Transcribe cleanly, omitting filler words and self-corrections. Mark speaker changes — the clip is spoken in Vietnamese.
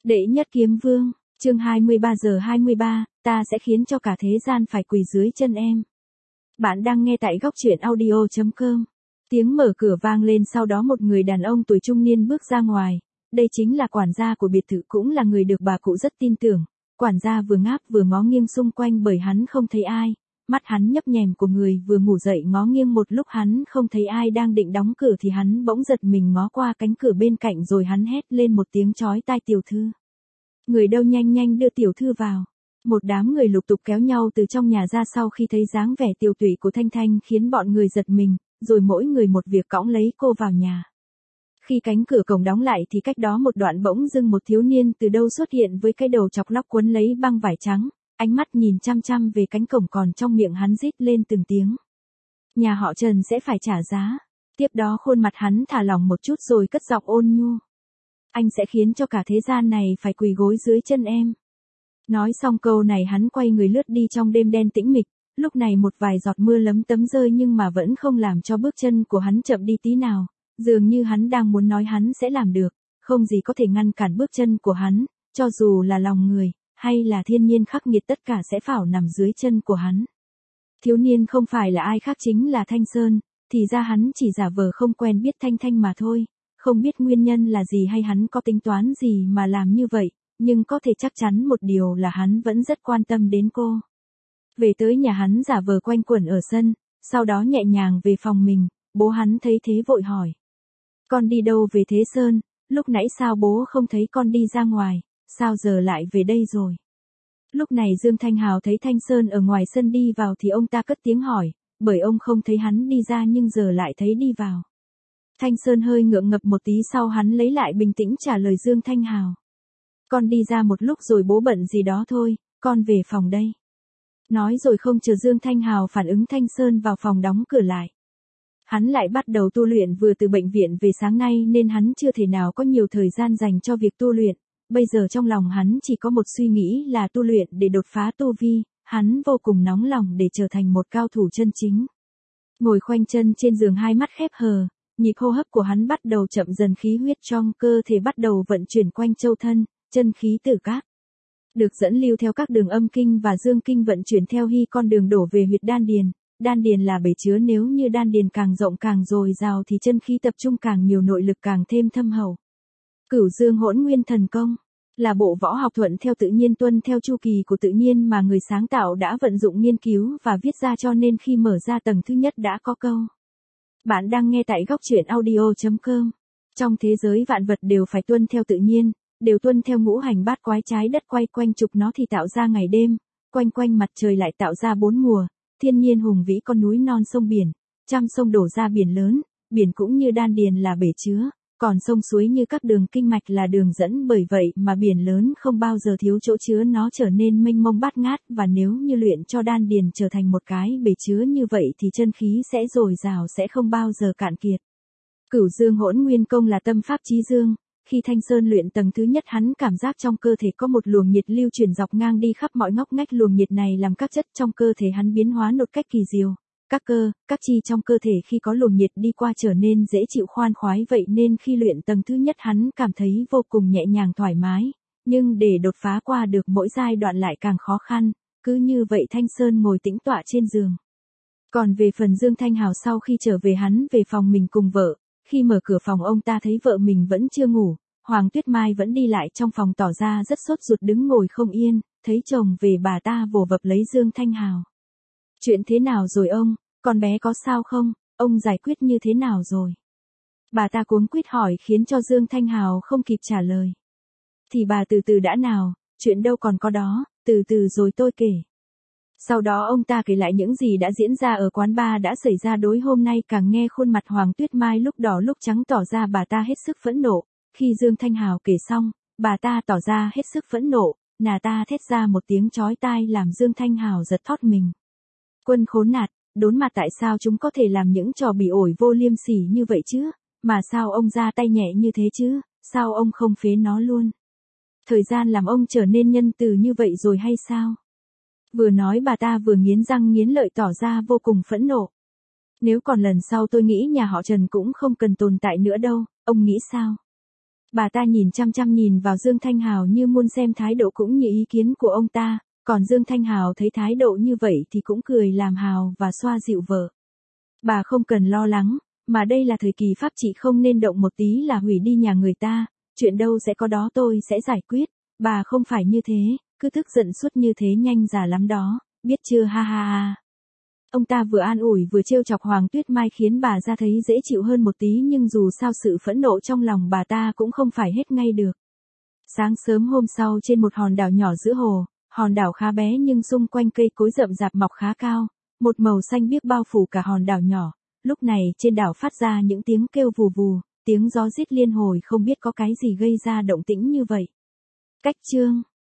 Speaker 1: Đệ nhất kiếm vương, chương 23 giờ 23, ta sẽ khiến cho cả thế gian phải quỳ dưới chân em. Bạn đang nghe tại góc truyện audio.com. Tiếng mở cửa vang lên, sau đó một người đàn ông tuổi trung niên bước ra ngoài. Đây chính là quản gia của biệt thự, cũng là người được bà cụ rất tin tưởng. Quản gia vừa ngáp vừa ngó nghiêng xung quanh bởi hắn không thấy ai. Mắt hắn nhấp nhèm của người vừa ngủ dậy ngó nghiêng, một lúc hắn không thấy ai đang định đóng cửa thì hắn bỗng giật mình ngó qua cánh cửa bên cạnh rồi hắn hét lên một tiếng chói tai: tiểu thư. Người đâu, nhanh nhanh đưa tiểu thư vào. Một đám người lục tục kéo nhau từ trong nhà ra, sau khi thấy dáng vẻ tiều tụy của Thanh Thanh khiến bọn người giật mình, rồi mỗi người một việc cõng lấy cô vào nhà. Khi cánh cửa cổng đóng lại thì cách đó một đoạn bỗng dưng một thiếu niên từ đâu xuất hiện với cái đầu chọc lóc quấn lấy băng vải trắng, ánh mắt nhìn chăm chăm về cánh cổng, còn trong miệng hắn rít lên từng tiếng. Nhà họ Trần sẽ phải trả giá. Tiếp đó khuôn mặt hắn thả lỏng một chút rồi cất giọng ôn nhu: anh sẽ khiến cho cả thế gian này phải quỳ gối dưới chân em. Nói xong câu này hắn quay người lướt đi trong đêm đen tĩnh mịch. Lúc này một vài giọt mưa lấm tấm rơi nhưng mà vẫn không làm cho bước chân của hắn chậm đi tí nào. Dường như hắn đang muốn nói hắn sẽ làm được, không gì có thể ngăn cản bước chân của hắn, cho dù là lòng người, hay là thiên nhiên khắc nghiệt, tất cả sẽ phảo nằm dưới chân của hắn. Thiếu niên không phải là ai khác chính là Thanh Sơn, thì ra hắn chỉ giả vờ không quen biết Thanh Thanh mà thôi. Không biết nguyên nhân là gì hay hắn có tính toán gì mà làm như vậy, nhưng có thể chắc chắn một điều là hắn vẫn rất quan tâm đến cô. Về tới nhà hắn giả vờ quanh quẩn ở sân, sau đó nhẹ nhàng về phòng mình. Bố hắn thấy thế vội hỏi: con đi đâu về thế Sơn, lúc nãy sao bố không thấy con đi ra ngoài, sao giờ lại về đây rồi? Lúc này Dương Thanh Hào thấy Thanh Sơn ở ngoài sân đi vào thì ông ta cất tiếng hỏi, bởi ông không thấy hắn đi ra nhưng giờ lại thấy đi vào. Thanh Sơn hơi ngượng ngập một tí, sau hắn lấy lại bình tĩnh trả lời Dương Thanh Hào: con đi ra một lúc rồi bố bận gì đó thôi, con về phòng đây. Nói rồi không chờ Dương Thanh Hào phản ứng, Thanh Sơn vào phòng đóng cửa lại. Hắn lại bắt đầu tu luyện, vừa từ bệnh viện về sáng nay nên hắn chưa thể nào có nhiều thời gian dành cho việc tu luyện. Bây giờ trong lòng hắn chỉ có một suy nghĩ là tu luyện để đột phá tu vi, hắn vô cùng nóng lòng để trở thành một cao thủ chân chính. Ngồi khoanh chân trên giường, hai mắt khép hờ, nhịp hô hấp của hắn bắt đầu chậm dần, khí huyết trong cơ thể bắt đầu vận chuyển quanh châu thân, chân khí tử cát được dẫn lưu theo các đường âm kinh và dương kinh vận chuyển theo hy con đường đổ về huyệt đan điền. Đan điền là bể chứa, nếu như đan điền càng rộng càng dồi dào thì chân khí tập trung càng nhiều, nội lực càng thêm thâm hậu. Cửu Dương Hỗn Nguyên Thần Công là bộ võ học thuận theo tự nhiên, tuân theo chu kỳ của tự nhiên mà người sáng tạo đã vận dụng nghiên cứu và viết ra, cho nên khi mở ra tầng thứ nhất đã có câu. Bạn đang nghe tại góc truyện audio.com. Trong thế giới vạn vật đều phải tuân theo tự nhiên, đều tuân theo ngũ hành bát quái, trái đất quay quanh trục nó thì tạo ra ngày đêm, quanh quanh mặt trời lại tạo ra bốn mùa, thiên nhiên hùng vĩ con núi non sông biển, trăm sông đổ ra biển lớn, biển cũng như đan điền là bể chứa, còn sông suối như các đường kinh mạch là đường dẫn, bởi vậy mà biển lớn không bao giờ thiếu chỗ chứa, nó trở nên mênh mông bát ngát, và nếu như luyện cho đan điền trở thành một cái bể chứa như vậy thì chân khí sẽ dồi dào, sẽ không bao giờ cạn kiệt. Cửu Dương Hỗn Nguyên Công là tâm pháp chí dương. Khi Thanh Sơn luyện tầng thứ nhất, hắn cảm giác trong cơ thể có một luồng nhiệt lưu chuyển dọc ngang đi khắp mọi ngóc ngách, luồng nhiệt này làm các chất trong cơ thể hắn biến hóa một cách kỳ diệu. Các cơ, các chi trong cơ thể khi có luồng nhiệt đi qua trở nên dễ chịu khoan khoái, vậy nên khi luyện tầng thứ nhất hắn cảm thấy vô cùng nhẹ nhàng thoải mái, nhưng để đột phá qua được mỗi giai đoạn lại càng khó khăn. Cứ như vậy Thanh Sơn ngồi tĩnh tọa trên giường. Còn về phần Dương Thanh Hào, sau khi trở về hắn về phòng mình cùng vợ. Khi mở cửa phòng ông ta thấy vợ mình vẫn chưa ngủ, Hoàng Tuyết Mai vẫn đi lại trong phòng tỏ ra rất sốt ruột, đứng ngồi không yên, thấy chồng về bà ta vồ vập lấy Dương Thanh Hào. Chuyện thế nào rồi ông, con bé có sao không, ông giải quyết như thế nào rồi? Bà ta cuống quýt hỏi khiến cho Dương Thanh Hào không kịp trả lời. Thì bà từ từ đã nào, chuyện đâu còn có đó, từ từ rồi tôi kể. Sau đó ông ta kể lại những gì đã diễn ra ở quán bar đã xảy ra tối hôm nay. Càng nghe khuôn mặt Hoàng Tuyết Mai lúc đỏ lúc trắng, tỏ ra bà ta hết sức phẫn nộ. Khi Dương Thanh Hào kể xong, bà ta tỏ ra hết sức phẫn nộ, nà ta thét ra một tiếng chói tai làm Dương Thanh Hào giật thót mình. Quân khốn nạn, đốn mặt, tại sao chúng có thể làm những trò bỉ ổi vô liêm sỉ như vậy chứ, mà sao ông ra tay nhẹ như thế chứ, sao ông không phế nó luôn? Thời gian làm ông trở nên nhân từ như vậy rồi hay sao? Vừa nói bà ta vừa nghiến răng nghiến lợi tỏ ra vô cùng phẫn nộ. Nếu còn lần sau tôi nghĩ nhà họ Trần cũng không cần tồn tại nữa đâu, ông nghĩ sao? Bà ta nhìn chăm chăm nhìn vào Dương Thanh Hào như muốn xem thái độ cũng như ý kiến của ông ta, còn Dương Thanh Hào thấy thái độ như vậy thì cũng cười làm hào và xoa dịu vợ. Bà không cần lo lắng, mà đây là thời kỳ pháp trị, không nên động một tí là hủy đi nhà người ta, chuyện đâu sẽ có đó tôi sẽ giải quyết, bà không phải như thế, cứ tức giận suốt như thế nhanh già lắm đó, biết chưa, ha ha ha. Ông ta vừa an ủi vừa trêu chọc Hoàng Tuyết Mai khiến bà ra thấy dễ chịu hơn một tí, nhưng dù sao sự phẫn nộ trong lòng bà ta cũng không phải hết ngay được. Sáng sớm hôm sau, trên một hòn đảo nhỏ giữa hồ, hòn đảo khá bé nhưng xung quanh cây cối rậm rạp mọc khá cao, một màu xanh biếc bao phủ cả hòn đảo nhỏ. Lúc này trên đảo phát ra những tiếng kêu vù vù, tiếng gió rít liên hồi, không biết có cái gì gây ra động tĩnh như vậy. Cách chương